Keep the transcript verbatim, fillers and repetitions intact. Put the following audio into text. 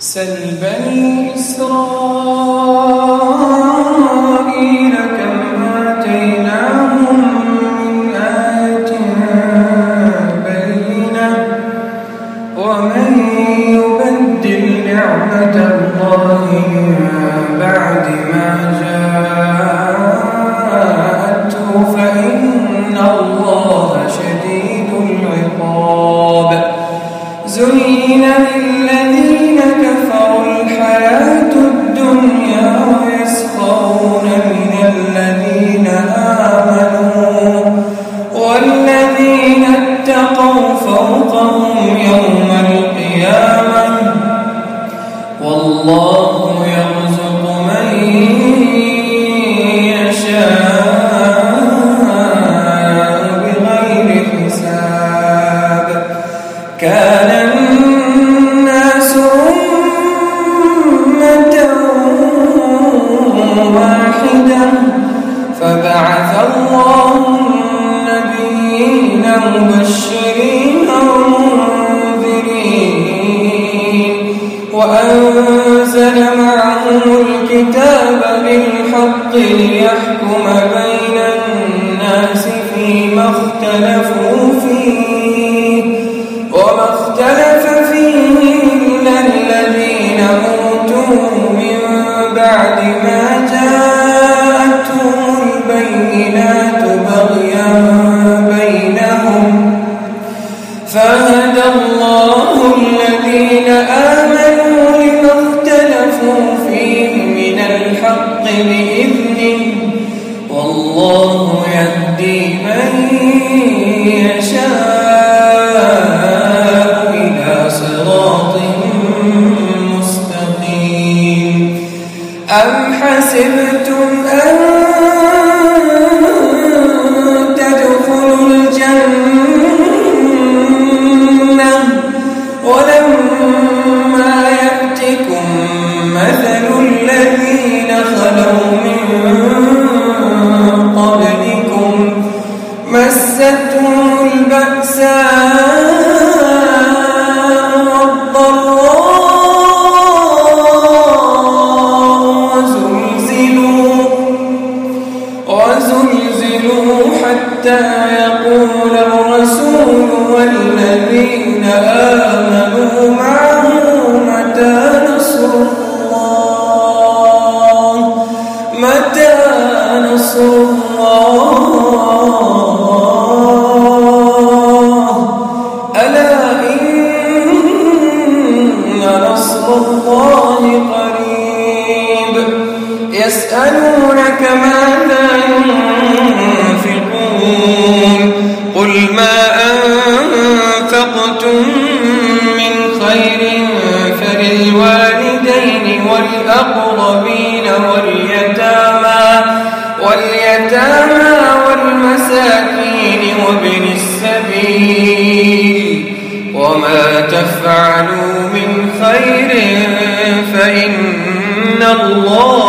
سل بني إسرائيل كم آتيناهم من آية بينة ومن يبدل نعمة الله من بعد ما جاءته فإن الله شديد العقاب. زين للذين كفروا الحياة الدنيا ويسخرون من الذين آمنوا والذين اتقوا فوقهم يوم القيامة والله يرزق من يشاء بغير حساب. كان الناس أمة واحدة فبعث الله النبيين مبشرين ومنذرين وأنزل معهم الكتاب بالحق ليحكم بين الناس فيما اختلفوا فيه وما اختلف فيه إلا الذين أوتوه من بعد ما جاءتهم البينات بغيا بينهم فهدى الله الذين آمنوا لما اختلفوا فيه من الحق بإذنه والله يهدي من يشاء إلى صراط مستقيم. أم حسبتم أن تدخلوا الجنة ولما يأتكم مثل الذين خلوا من قبلكم مستهم البأساء والضراء وزلزلوا وزلزلوا حتى يقول الرسول والذين آمنوا معه متى نصر الله متى نصر الله ألا إن نصر الله قريب. يسألونك ماذا ينفقون قل ما أنفقتم من خير فللوالدين والأقربين واليتامى واليتامى والمساكين وابن السبيل وما تفعلوا من خير فإن الله